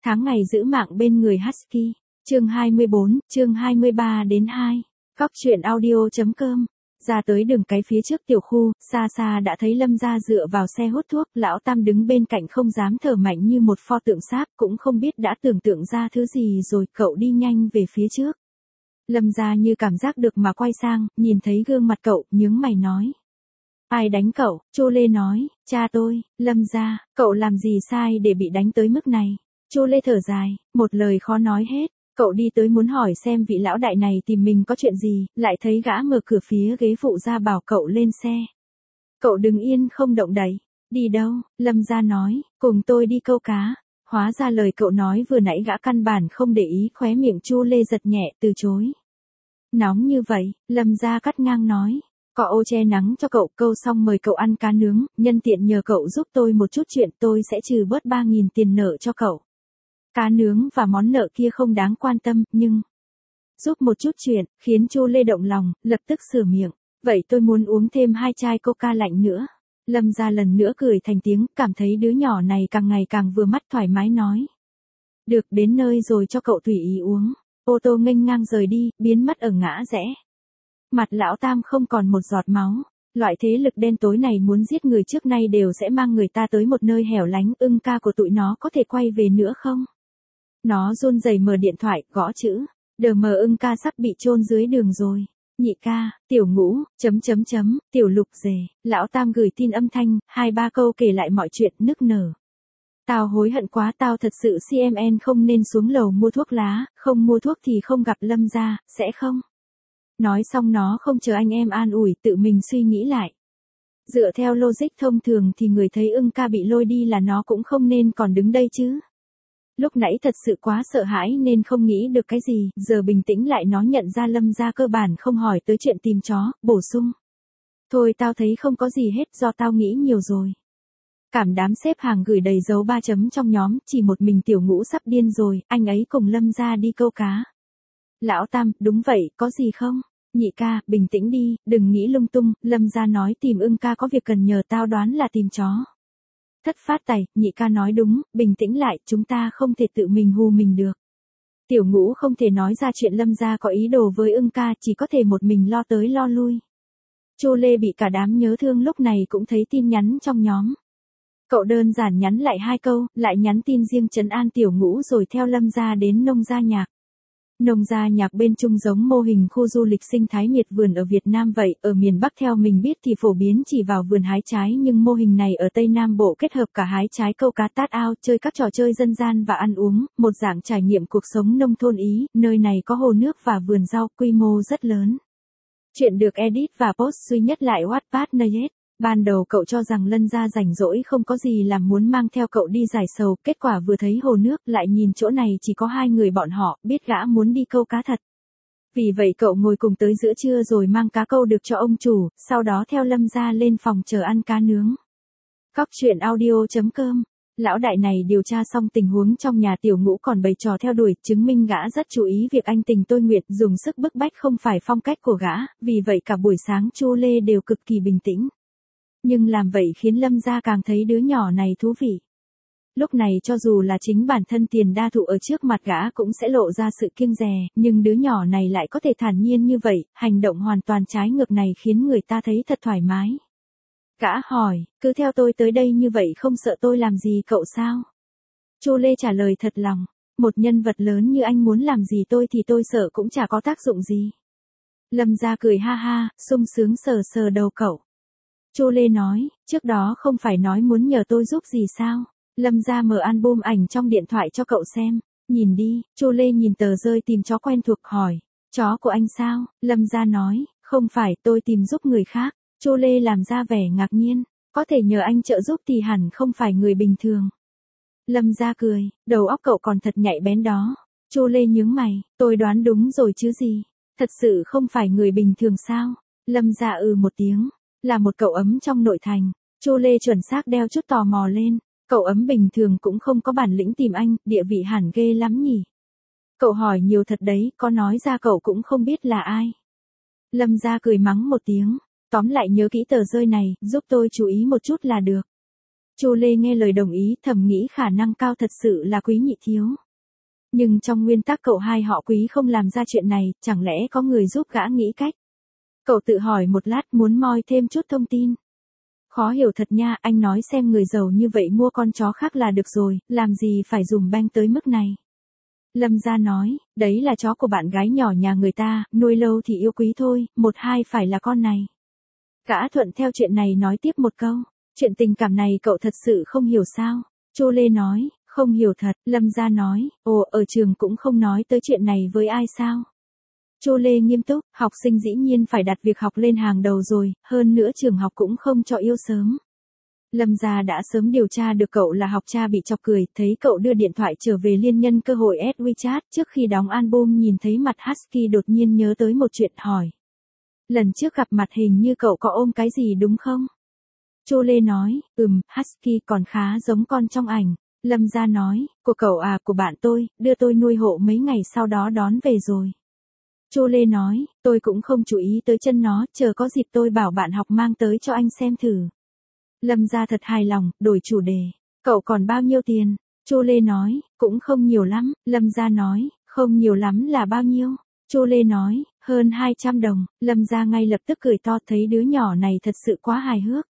Tháng ngày giữ mạng bên người Husky. Chương 24, chương 23 đến 2. Góc truyện audio.com. Ra tới đường cái phía trước tiểu khu, xa xa đã thấy Lâm gia dựa vào xe hút thuốc, lão Tam đứng bên cạnh không dám thở mạnh như một pho tượng sáp, cũng không biết đã tưởng tượng ra thứ gì rồi, cậu đi nhanh về phía trước. Lâm gia như cảm giác được mà quay sang, nhìn thấy gương mặt cậu, nhướng mày nói. Ai đánh cậu? Chu Lê nói, cha tôi. Lâm gia, cậu làm gì sai để bị đánh tới mức này? Chu Lê thở dài, một lời khó nói hết. Cậu đi tới muốn hỏi xem vị lão đại này tìm mình có chuyện gì, lại thấy gã mở cửa phía ghế phụ ra bảo cậu lên xe. Cậu đứng yên không động đậy. Đi đâu? Lâm gia nói, cùng tôi đi câu cá. Hóa ra lời cậu nói vừa nãy gã căn bản không để ý, khóe miệng Chu Lê giật nhẹ, từ chối. Nóng như vậy, Lâm gia cắt ngang nói. Có ô che nắng cho cậu, câu xong mời cậu ăn cá nướng, nhân tiện nhờ cậu giúp tôi một chút chuyện, tôi sẽ trừ bớt 3.000 tiền nợ cho cậu. Cá nướng và món nợ kia không đáng quan tâm, nhưng giúp một chút chuyện, khiến Chu Lê động lòng, lập tức sửa miệng. Vậy tôi muốn uống thêm 2 chai coca lạnh nữa. Lâm gia lần nữa cười thành tiếng, cảm thấy đứa nhỏ này càng ngày càng vừa mắt, thoải mái nói. Được, đến nơi rồi cho cậu tùy ý uống. Ô tô nghênh ngang rời đi, biến mất ở ngã rẽ. Mặt lão Tam không còn một giọt máu. Loại thế lực đen tối này muốn giết người trước nay đều sẽ mang người ta tới một nơi hẻo lánh, Ưng ca của tụi nó có thể quay về nữa không? Nó run rẩy mở điện thoại, gõ chữ. Đờ mờ Ưng ca sắp bị chôn dưới đường rồi. Nhị ca, tiểu ngũ, tiểu lục dề. Lão Tam gửi tin âm thanh, 2-3 câu kể lại mọi chuyện, nức nở. Tao hối hận quá, tao thật sự CMN không nên xuống lầu mua thuốc lá, không mua thuốc thì không gặp Lâm gia, sẽ không? Nói xong nó không chờ anh em an ủi, tự mình suy nghĩ lại. Dựa theo logic thông thường thì người thấy Ưng ca bị lôi đi là nó cũng không nên còn đứng đây chứ. Lúc nãy thật sự quá sợ hãi nên không nghĩ được cái gì, giờ bình tĩnh lại nó nhận ra Lâm gia cơ bản không hỏi tới chuyện tìm chó, bổ sung. Thôi tao thấy không có gì hết, do tao nghĩ nhiều rồi. Cảm đám xếp hàng gửi đầy dấu 3 chấm trong nhóm, chỉ một mình tiểu ngũ sắp điên rồi, anh ấy cùng Lâm gia đi câu cá. Lão Tam, đúng vậy, có gì không? Nhị ca, bình tĩnh đi, đừng nghĩ lung tung, Lâm gia nói tìm Ưng ca có việc cần nhờ, tao đoán là tìm chó. Thất phát tài, nhị ca nói đúng, bình tĩnh lại, chúng ta không thể tự mình hù mình được. Tiểu ngũ không thể nói ra chuyện Lâm gia có ý đồ với Ưng ca, chỉ có thể một mình lo tới lo lui. Chu Lê bị cả đám nhớ thương lúc này cũng thấy tin nhắn trong nhóm. Cậu đơn giản nhắn lại 2 câu, lại nhắn tin riêng trấn an tiểu ngũ rồi theo Lâm gia đến nông gia nhạc. Nông gia nhạc bên Trung giống mô hình khu du lịch sinh thái miệt vườn ở Việt Nam vậy, ở miền Bắc theo mình biết thì phổ biến chỉ vào vườn hái trái, nhưng mô hình này ở Tây Nam Bộ kết hợp cả hái trái, câu cá, tát ao, chơi các trò chơi dân gian và ăn uống, một dạng trải nghiệm cuộc sống nông thôn Ý, nơi này có hồ nước và vườn rau, quy mô rất lớn. Chuyện được edit và post duy nhất lại Wattpad Nayet. Ban đầu cậu cho rằng Lân gia rảnh rỗi không có gì làm muốn mang theo cậu đi giải sầu, kết quả vừa thấy hồ nước lại nhìn chỗ này chỉ có 2 người bọn họ, biết gã muốn đi câu cá thật. Vì vậy cậu ngồi cùng tới giữa trưa rồi mang cá câu được cho ông chủ, sau đó theo Lâm gia lên phòng chờ ăn cá nướng. Góc truyện audio.com. Lão đại này điều tra xong tình huống trong nhà tiểu ngũ còn bày trò theo đuổi, chứng minh gã rất chú ý việc anh tình tôi nguyện, dùng sức bức bách không phải phong cách của gã, vì vậy cả buổi sáng Chu Lê đều cực kỳ bình tĩnh. Nhưng làm vậy khiến Lâm gia càng thấy đứa nhỏ này thú vị. Lúc này cho dù là chính bản thân Tiền Đa Thụ ở trước mặt gã cũng sẽ lộ ra sự kiêng dè, nhưng đứa nhỏ này lại có thể thản nhiên như vậy, hành động hoàn toàn trái ngược này khiến người ta thấy thật thoải mái. Gã hỏi, cứ theo tôi tới đây như vậy không sợ tôi làm gì cậu sao? Chu Lê trả lời thật lòng, một nhân vật lớn như anh muốn làm gì tôi thì tôi sợ cũng chả có tác dụng gì. Lâm gia cười ha ha, sung sướng sờ sờ đầu cậu. Chu Lê nói, trước đó không phải nói muốn nhờ tôi giúp gì sao? Lâm gia mở album ảnh trong điện thoại cho cậu xem. Nhìn đi, Chu Lê nhìn tờ rơi tìm chó quen thuộc hỏi, chó của anh sao? Lâm gia nói, không phải, tôi tìm giúp người khác. Chu Lê làm ra vẻ ngạc nhiên, có thể nhờ anh trợ giúp thì hẳn không phải người bình thường. Lâm gia cười, đầu óc cậu còn thật nhạy bén đó. Chu Lê nhướng mày, tôi đoán đúng rồi chứ gì? Thật sự không phải người bình thường sao? Lâm gia một tiếng. Là một cậu ấm trong nội thành. Chu Lê chuẩn xác đeo chút tò mò lên. Cậu ấm bình thường cũng không có bản lĩnh tìm anh, địa vị hẳn ghê lắm nhỉ. Cậu hỏi nhiều thật đấy, có nói ra cậu cũng không biết là ai. Lâm gia cười mắng một tiếng. Tóm lại nhớ kỹ tờ rơi này, giúp tôi chú ý một chút là được. Chu Lê nghe lời đồng ý, thầm nghĩ khả năng cao thật sự là Quý nhị thiếu. Nhưng trong nguyên tắc cậu hai họ Quý không làm ra chuyện này, chẳng lẽ có người giúp gã nghĩ cách. Cậu tự hỏi một lát muốn moi thêm chút thông tin. Khó hiểu thật nha, anh nói xem người giàu như vậy mua con chó khác là được rồi, làm gì phải dùng banh tới mức này. Lâm gia nói, đấy là chó của bạn gái nhỏ nhà người ta, nuôi lâu thì yêu quý thôi, một hai phải là con này. Gã thuận theo chuyện này nói tiếp một câu, chuyện tình cảm này cậu thật sự không hiểu sao. Chu Lê nói, không hiểu thật. Lâm gia nói, ồ, ở trường cũng không nói tới chuyện này với ai sao. Chu Lê nghiêm túc, học sinh dĩ nhiên phải đặt việc học lên hàng đầu rồi, hơn nữa trường học cũng không cho yêu sớm. Lâm gia đã sớm điều tra được cậu là học cha bị chọc cười, thấy cậu đưa điện thoại trở về liên nhân cơ hội add WeChat, trước khi đóng album nhìn thấy mặt Husky đột nhiên nhớ tới một chuyện hỏi. Lần trước gặp mặt hình như cậu có ôm cái gì đúng không? Chu Lê nói, Husky còn khá giống con trong ảnh. Lâm gia nói, của cậu à, của bạn tôi, đưa tôi nuôi hộ mấy ngày sau đó đón về rồi. Chu Lê nói, tôi cũng không chú ý tới chân nó, chờ có dịp tôi bảo bạn học mang tới cho anh xem thử. Lâm gia thật hài lòng, đổi chủ đề. Cậu còn bao nhiêu tiền? Chu Lê nói, cũng không nhiều lắm. Lâm gia nói, không nhiều lắm là bao nhiêu? Chu Lê nói, hơn 200 đồng. Lâm gia ngay lập tức cười to, thấy đứa nhỏ này thật sự quá hài hước.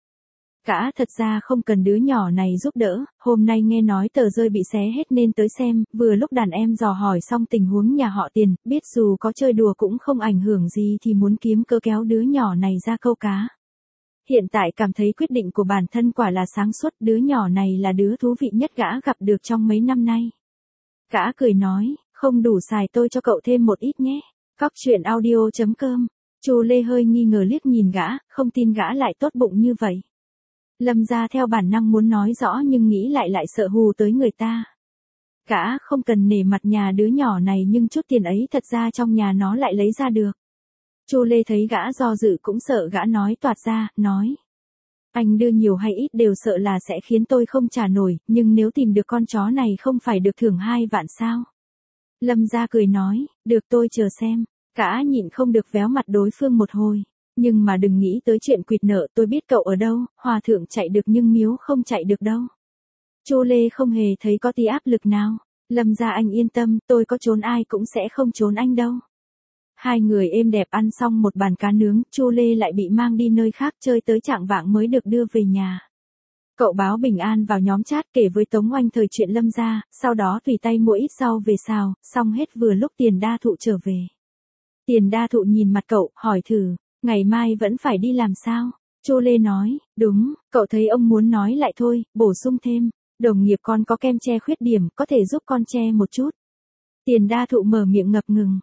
Gã thật ra không cần đứa nhỏ này giúp đỡ, hôm nay nghe nói tờ rơi bị xé hết nên tới xem, vừa lúc đàn em dò hỏi xong tình huống nhà họ Tiền, biết dù có chơi đùa cũng không ảnh hưởng gì thì muốn kiếm cơ kéo đứa nhỏ này ra câu cá. Hiện tại cảm thấy quyết định của bản thân quả là sáng suốt, đứa nhỏ này là đứa thú vị nhất gã gặp được trong mấy năm nay. Gã cười nói, không đủ xài tôi cho cậu thêm một ít nhé. Cóc truyện audio.com. Chu Lê hơi nghi ngờ liếc nhìn gã, không tin gã lại tốt bụng như vậy. Lâm gia theo bản năng muốn nói rõ nhưng nghĩ lại sợ hù tới người ta. Gã không cần nể mặt nhà đứa nhỏ này nhưng chút tiền ấy thật ra trong nhà nó lại lấy ra được. Chu Lê thấy gã do dự cũng sợ gã nói toạc ra, nói. Anh đưa nhiều hay ít đều sợ là sẽ khiến tôi không trả nổi, nhưng nếu tìm được con chó này không phải được thưởng 2 vạn sao? Lâm gia cười nói, được tôi chờ xem. Gã nhịn không được véo mặt đối phương một hồi. Nhưng mà đừng nghĩ tới chuyện quỵt nợ, tôi biết cậu ở đâu, hòa thượng chạy được nhưng miếu không chạy được đâu. Chu Lê không hề thấy có tí áp lực nào. Lâm gia anh yên tâm, tôi có trốn ai cũng sẽ không trốn anh đâu. Hai người êm đẹp ăn xong một bàn cá nướng, Chu Lê lại bị mang đi nơi khác chơi tới chạng vạng mới được đưa về nhà. Cậu báo bình an vào nhóm chat kể với Tống Oanh thời chuyện Lâm gia, sau đó tùy tay mua ít rau về xào, xong hết vừa lúc Tiền Đa Thụ trở về. Tiền Đa Thụ nhìn mặt cậu, hỏi thử, ngày mai vẫn phải đi làm sao? Chu Lê nói, đúng, cậu thấy ông muốn nói lại thôi, bổ sung thêm, đồng nghiệp con có kem che khuyết điểm, có thể giúp con che một chút. Tiền Đa Thụ mở miệng ngập ngừng,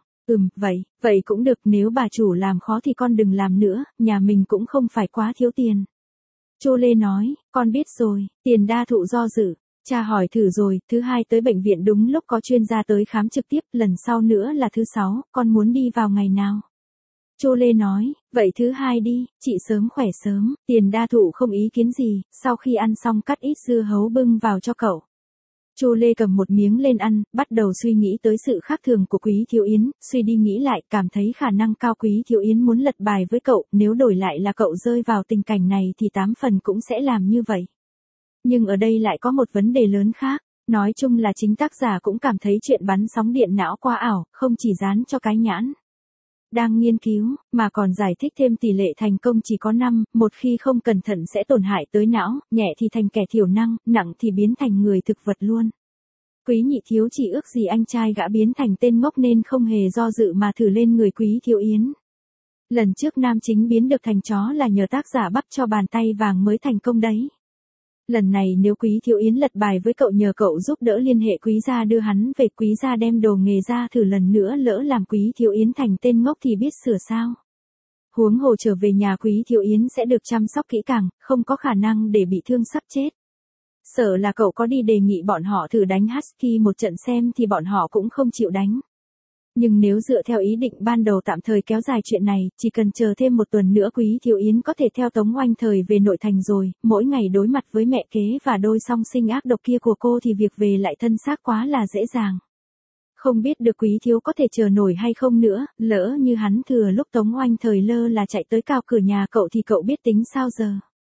vậy cũng được, nếu bà chủ làm khó thì con đừng làm nữa, nhà mình cũng không phải quá thiếu tiền. Chu Lê nói, con biết rồi. Tiền Đa Thụ do dự, cha hỏi thử rồi, thứ hai tới bệnh viện đúng lúc có chuyên gia tới khám trực tiếp, lần sau nữa là thứ 6, con muốn đi vào ngày nào? Chu Lê nói, vậy thứ hai đi, chị sớm khỏe sớm. Tiền Đa Thụ không ý kiến gì, sau khi ăn xong cắt ít dưa hấu bưng vào cho cậu. Chu Lê cầm một miếng lên ăn, bắt đầu suy nghĩ tới sự khác thường của Quý Thiếu Yến, suy đi nghĩ lại, cảm thấy khả năng cao Quý Thiếu Yến muốn lật bài với cậu, nếu đổi lại là cậu rơi vào tình cảnh này thì 8 phần cũng sẽ làm như vậy. Nhưng ở đây lại có một vấn đề lớn khác, nói chung là chính tác giả cũng cảm thấy chuyện bắn sóng điện não quá ảo, không chỉ dán cho cái nhãn. Đang nghiên cứu, mà còn giải thích thêm tỷ lệ thành công chỉ có 5, một khi không cẩn thận sẽ tổn hại tới não, nhẹ thì thành kẻ thiểu năng, nặng thì biến thành người thực vật luôn. Quý nhị thiếu chỉ ước gì anh trai gã biến thành tên ngốc nên không hề do dự mà thử lên người Quý Thiếu Yến. Lần trước nam chính biến được thành chó là nhờ tác giả bắp cho bàn tay vàng mới thành công đấy. Lần này nếu Quý Thiếu Yến lật bài với cậu nhờ cậu giúp đỡ liên hệ Quý gia đưa hắn về, Quý gia đem đồ nghề ra thử lần nữa, lỡ làm Quý Thiếu Yến thành tên ngốc thì biết sửa sao. Huống hồ trở về nhà Quý Thiếu Yến sẽ được chăm sóc kỹ càng, không có khả năng để bị thương sắp chết. Sợ là cậu có đi đề nghị bọn họ thử đánh Husky một trận xem thì bọn họ cũng không chịu đánh. Nhưng nếu dựa theo ý định ban đầu tạm thời kéo dài chuyện này, chỉ cần chờ thêm một tuần nữa Quý Thiếu Yến có thể theo Tống Oanh thời về nội thành rồi, mỗi ngày đối mặt với mẹ kế và đôi song sinh ác độc kia của cô thì việc về lại thân xác quá là dễ dàng. Không biết được Quý Thiếu có thể chờ nổi hay không nữa, lỡ như hắn thừa lúc Tống Oanh thời lơ là chạy tới cao cửa nhà cậu thì cậu biết tính sao giờ.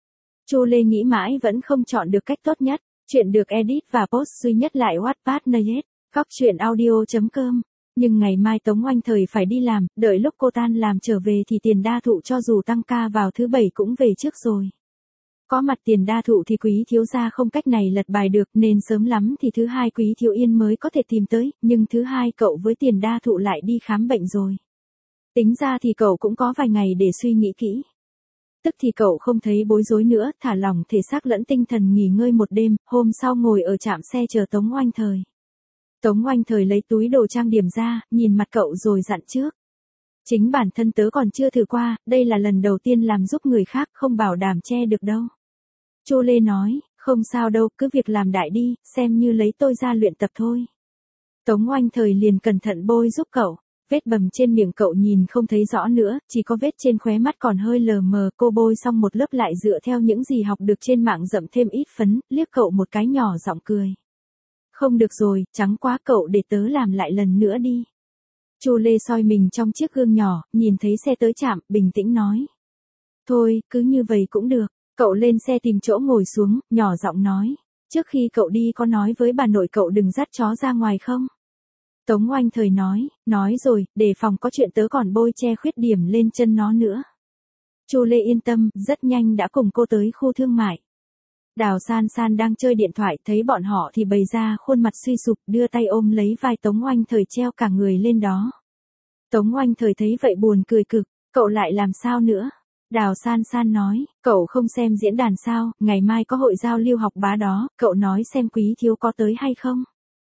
Chu Lê nghĩ mãi vẫn không chọn được cách tốt nhất. Chuyện được edit và post duy nhất lại Wattpad Nayet, Cóc truyện audio.com. Nhưng ngày mai Tống Oanh Thời phải đi làm, đợi lúc cô tan làm trở về thì tiền đa thụ cho dù tăng ca vào thứ bảy cũng về trước rồi. Có mặt tiền đa thụ thì Quý thiếu gia không cách này lật bài được nên sớm lắm thì thứ hai Quý thiếu yên mới có thể tìm tới, nhưng thứ hai cậu với tiền đa thụ lại đi khám bệnh rồi. Tính ra thì cậu cũng có vài ngày để suy nghĩ kỹ. Tức thì cậu không thấy bối rối nữa, thả lỏng thể xác lẫn tinh thần nghỉ ngơi một đêm, hôm sau ngồi ở trạm xe chờ Tống Oanh Thời. Tống Oanh Thời lấy túi đồ trang điểm ra, nhìn mặt cậu rồi dặn trước. Chính bản thân tớ còn chưa thử qua, đây là lần đầu tiên làm giúp người khác, không bảo đảm che được đâu. Chu Lê nói, không sao đâu, cứ việc làm đại đi, xem như lấy tôi ra luyện tập thôi. Tống Oanh Thời liền cẩn thận bôi giúp cậu. Vết bầm trên miệng cậu nhìn không thấy rõ nữa, chỉ có vết trên khóe mắt còn hơi lờ mờ. Cô bôi xong một lớp lại dựa theo những gì học được trên mạng dậm thêm ít phấn, liếc cậu một cái nhỏ giọng cười. Không được rồi, trắng quá, cậu để tớ làm lại lần nữa đi. Chu Lê soi mình trong chiếc gương nhỏ, nhìn thấy xe tới trạm, bình tĩnh nói. Thôi, cứ như vậy cũng được. Cậu lên xe tìm chỗ ngồi xuống, nhỏ giọng nói. Trước khi cậu đi có nói với bà nội cậu đừng dắt chó ra ngoài không? Tống Oanh Thời nói rồi, để phòng có chuyện tớ còn bôi che khuyết điểm lên chân nó nữa. Chu Lê yên tâm, rất nhanh đã cùng cô tới khu thương mại. Đào San San đang chơi điện thoại, thấy bọn họ thì bày ra khuôn mặt suy sụp, đưa tay ôm lấy vai Tống Oanh Thời treo cả người lên đó. Tống Oanh Thời thấy vậy buồn cười cực, cậu lại làm sao nữa? Đào San San nói, cậu không xem diễn đàn sao, ngày mai có hội giao lưu học bá đó, cậu nói xem Quý thiếu có tới hay không?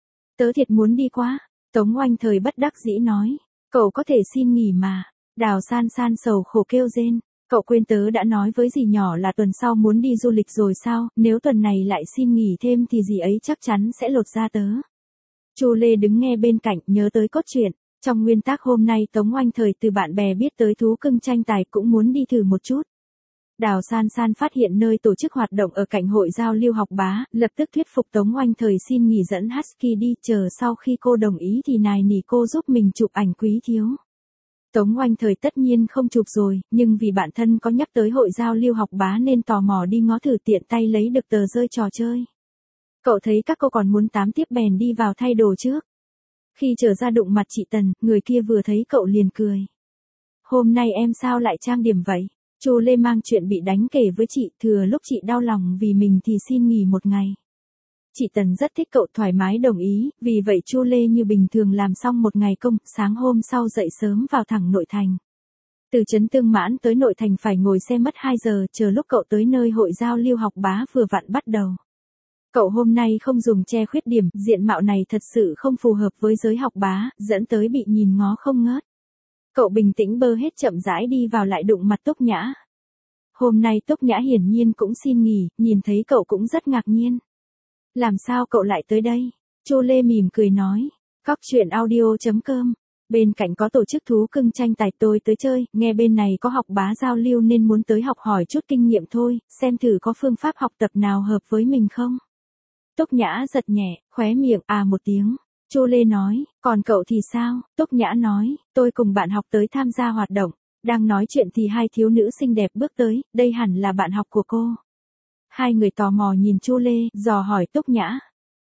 Tớ thiệt muốn đi quá. Tống Oanh Thời bất đắc dĩ nói, cậu có thể xin nghỉ mà. Đào San San sầu khổ kêu rên, cậu quên tớ đã nói với dì nhỏ là tuần sau muốn đi du lịch rồi sao, nếu tuần này lại xin nghỉ thêm thì dì ấy chắc chắn sẽ lột da tớ. Chu Lê đứng nghe bên cạnh, nhớ tới cốt truyện. Trong nguyên tắc hôm nay Tống Oanh Thời từ bạn bè biết tới thú cưng tranh tài cũng muốn đi thử một chút. Đào San San phát hiện nơi tổ chức hoạt động ở cạnh hội giao lưu học bá, lập tức thuyết phục Tống Oanh Thời xin nghỉ dẫn Husky đi, chờ sau khi cô đồng ý thì nài nỉ cô giúp mình chụp ảnh Quý thiếu. Tống Oanh Thời tất nhiên không chụp rồi, nhưng vì bạn thân có nhắc tới hội giao lưu học bá nên tò mò đi ngó thử, tiện tay lấy được tờ rơi trò chơi. Cậu thấy các cô còn muốn tám tiếp bèn đi vào thay đồ trước. Khi trở ra đụng mặt chị Tần, người kia vừa thấy cậu liền cười. Hôm nay em sao lại trang điểm vậy? Chu Lê mang chuyện bị đánh kể với chị, thừa lúc chị đau lòng vì mình thì xin nghỉ một ngày. Chị Tần rất thích cậu, thoải mái đồng ý, vì vậy Chu Lê như bình thường làm xong một ngày công, sáng hôm sau dậy sớm vào thẳng nội thành. Từ trấn Tương Mãn tới nội thành phải ngồi xe mất 2 giờ, chờ lúc cậu tới nơi hội giao lưu học bá vừa vặn bắt đầu. Cậu hôm nay không dùng che khuyết điểm, diện mạo này thật sự không phù hợp với giới học bá, dẫn tới bị nhìn ngó không ngớt. Cậu bình tĩnh bơ hết chậm rãi đi vào lại đụng mặt Túc Nhã. Hôm nay Túc Nhã hiển nhiên cũng xin nghỉ, nhìn thấy cậu cũng rất ngạc nhiên. Làm sao cậu lại tới đây? Chu Lê mỉm cười nói. Cóc truyện audio.com. Bên cạnh có tổ chức thú cưng tranh tài, tôi tới chơi, nghe bên này có học bá giao lưu nên muốn tới học hỏi chút kinh nghiệm thôi, xem thử có phương pháp học tập nào hợp với mình không. Túc Nhã giật nhẹ, khóe miệng một tiếng. Chu Lê nói, còn cậu thì sao? Túc Nhã nói, tôi cùng bạn học tới tham gia hoạt động. Đang nói chuyện thì hai thiếu nữ xinh đẹp bước tới, đây hẳn là bạn học của cô. Hai người tò mò nhìn Chu Lê, dò hỏi Túc Nhã.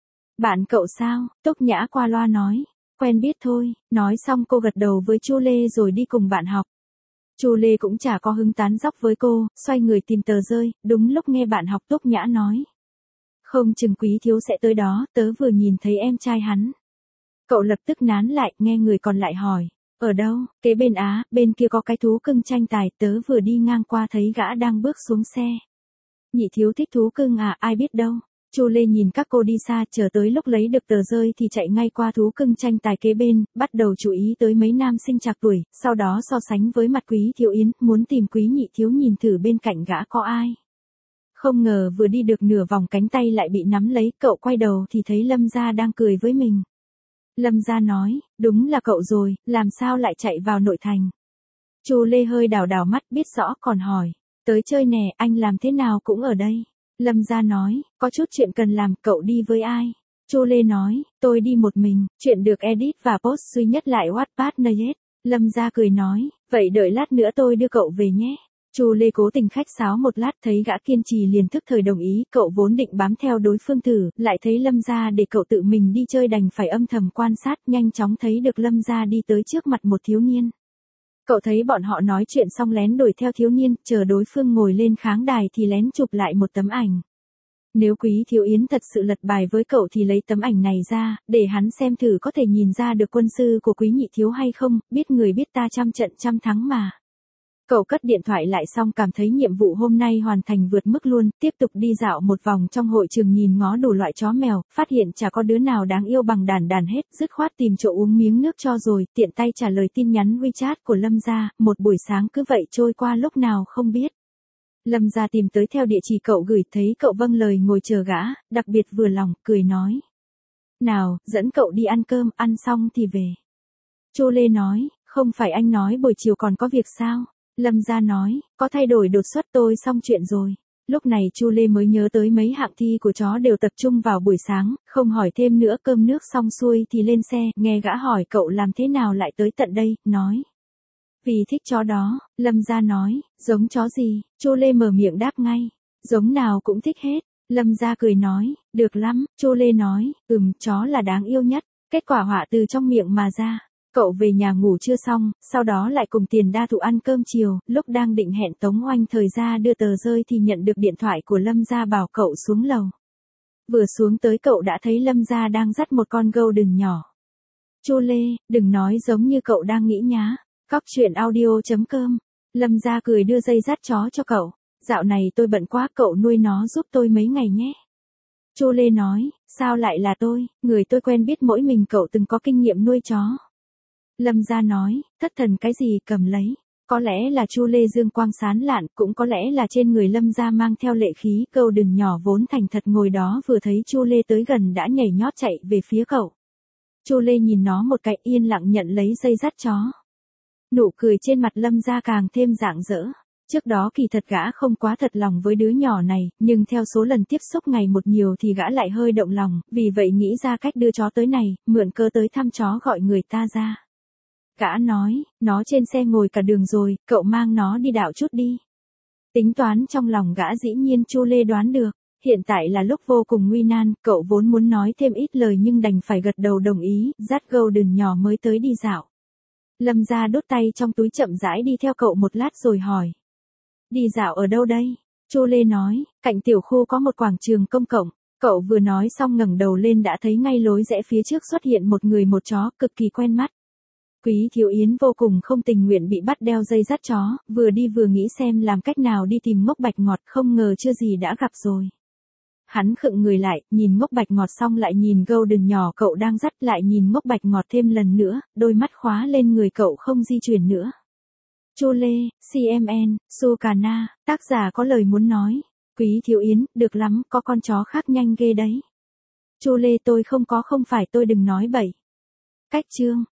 Bạn cậu sao? Túc Nhã qua loa nói, quen biết thôi. Nói xong cô gật đầu với Chu Lê rồi đi cùng bạn học. Chu Lê cũng chả có hứng tán dóc với cô, xoay người tìm tờ rơi, đúng lúc nghe bạn học Túc Nhã nói. Không chừng Quý thiếu sẽ tới đó, tớ vừa nhìn thấy em trai hắn. Cậu lập tức nán lại, nghe người còn lại hỏi. Ở đâu? Kế bên bên kia có cái thú cưng tranh tài, tớ vừa đi ngang qua thấy gã đang bước xuống xe. Nhị thiếu thích thú cưng ai biết đâu. Chu Lê nhìn các cô đi xa, chờ tới lúc lấy được tờ rơi thì chạy ngay qua thú cưng tranh tài kế bên, bắt đầu chú ý tới mấy nam sinh trạc tuổi, sau đó so sánh với mặt Quý thiếu yến, muốn tìm Quý nhị thiếu nhìn thử bên cạnh gã có ai. Không ngờ vừa đi được nửa vòng cánh tay lại bị nắm lấy, cậu quay đầu thì thấy Lâm Gia đang cười với mình. Lâm Gia nói, đúng là cậu rồi, làm sao lại chạy vào nội thành. Chu Lê hơi đảo đảo mắt, biết rõ còn hỏi, tới chơi nè, anh làm thế nào cũng ở đây. Lâm Gia nói, có chút chuyện cần làm, cậu đi với ai? Chu Lê nói, tôi đi một mình, chuyện được edit và post duy nhất lại Wattpad Nayet. Lâm Gia cười nói, vậy đợi lát nữa tôi đưa cậu về nhé. Chu Lê cố tình khách sáo một lát, thấy gã kiên trì liền thức thời đồng ý, cậu vốn định bám theo đối phương thử, lại thấy Lâm gia để cậu tự mình đi chơi đành phải âm thầm quan sát, nhanh chóng thấy được Lâm gia đi tới trước mặt một thiếu niên. Cậu thấy bọn họ nói chuyện xong lén đuổi theo thiếu niên, chờ đối phương ngồi lên kháng đài thì lén chụp lại một tấm ảnh. Nếu Quý Thiếu Yến thật sự lật bài với cậu thì lấy tấm ảnh này ra, để hắn xem thử có thể nhìn ra được quân sư của Quý Nhị Thiếu hay không, biết người biết ta trăm trận trăm thắng mà. Cậu cất điện thoại lại xong cảm thấy nhiệm vụ hôm nay hoàn thành vượt mức luôn, tiếp tục đi dạo một vòng trong hội trường nhìn ngó đủ loại chó mèo, phát hiện chả có đứa nào đáng yêu bằng đàn đàn hết, dứt khoát tìm chỗ uống miếng nước cho rồi, tiện tay trả lời tin nhắn WeChat của Lâm gia, một buổi sáng cứ vậy trôi qua lúc nào không biết. Lâm gia tìm tới theo địa chỉ cậu gửi, thấy cậu vâng lời ngồi chờ gã, đặc biệt vừa lòng, cười nói. Nào, dẫn cậu đi ăn cơm, ăn xong thì về. Chu Lê nói, không phải anh nói buổi chiều còn có việc sao? Lâm gia nói, có thay đổi đột xuất tôi xong chuyện rồi. Lúc này Chu Lê mới nhớ tới mấy hạng thi của chó đều tập trung vào buổi sáng, không hỏi thêm nữa, cơm nước xong xuôi thì lên xe, nghe gã hỏi cậu làm thế nào lại tới tận đây, nói. Vì thích chó đó, Lâm gia nói, giống chó gì, Chu Lê mở miệng đáp ngay, giống nào cũng thích hết. Lâm gia cười nói, được lắm, Chu Lê nói, chó là đáng yêu nhất, kết quả họa từ trong miệng mà ra. Cậu về nhà ngủ chưa xong, sau đó lại cùng Tiền Đa Thụ ăn cơm chiều, lúc đang định hẹn Tống Oanh thời ra đưa tờ rơi thì nhận được điện thoại của Lâm gia bảo cậu xuống lầu. Vừa xuống tới cậu đã thấy Lâm gia đang dắt một con golden nhỏ. Chu Lê, đừng nói giống như cậu đang nghĩ nhá. Cóc truyện audio.com. Lâm gia cười đưa dây dắt chó cho cậu. Dạo này tôi bận quá, cậu nuôi nó giúp tôi mấy ngày nhé. Chu Lê nói, sao lại là tôi, người tôi quen biết mỗi mình cậu từng có kinh nghiệm nuôi chó. Lâm gia nói, thất thần cái gì, cầm lấy. Có lẽ là Chu Lê dương quang sán lạn, cũng có lẽ là trên người Lâm gia mang theo lệ khí, golden nhỏ vốn thành thật ngồi đó vừa thấy Chu Lê tới gần đã nhảy nhót chạy về phía cậu. Chu Lê nhìn nó một cái, yên lặng nhận lấy dây dắt chó. Nụ cười trên mặt Lâm gia càng thêm rạng rỡ. Trước đó kỳ thật gã không quá thật lòng với đứa nhỏ này, nhưng theo số lần tiếp xúc ngày một nhiều thì gã lại hơi động lòng, vì vậy nghĩ ra cách đưa chó tới này, mượn cớ tới thăm chó gọi người ta ra. Gã nói, nó trên xe ngồi cả đường rồi, cậu mang nó đi đảo chút đi. Tính toán trong lòng gã dĩ nhiên Chu Lê đoán được, hiện tại là lúc vô cùng nguy nan, cậu vốn muốn nói thêm ít lời nhưng đành phải gật đầu đồng ý, dắt golden nhỏ mới tới đi dạo. Lâm gia đút tay trong túi chậm rãi đi theo cậu một lát rồi hỏi. Đi dạo ở đâu đây? Chu Lê nói, cạnh tiểu khu có một quảng trường công cộng. Cậu vừa nói xong ngẩng đầu lên đã thấy ngay lối rẽ phía trước xuất hiện một người một chó, cực kỳ quen mắt. Quý Thiếu Yến vô cùng không tình nguyện bị bắt đeo dây dắt chó, vừa đi vừa nghĩ xem làm cách nào đi tìm Ngốc Bạch Ngọt, không ngờ chưa gì đã gặp rồi. Hắn khựng người lại, nhìn Ngốc Bạch Ngọt xong lại nhìn golden nhỏ cậu đang dắt, lại nhìn Ngốc Bạch Ngọt thêm lần nữa, đôi mắt khóa lên người cậu không di chuyển nữa. Chu Lê, CMN, Sukana, tác giả có lời muốn nói. Quý Thiếu Yến, được lắm, có con chó khác nhanh ghê đấy. Chu Lê, tôi không có, không phải tôi, đừng nói bậy. Cách chương.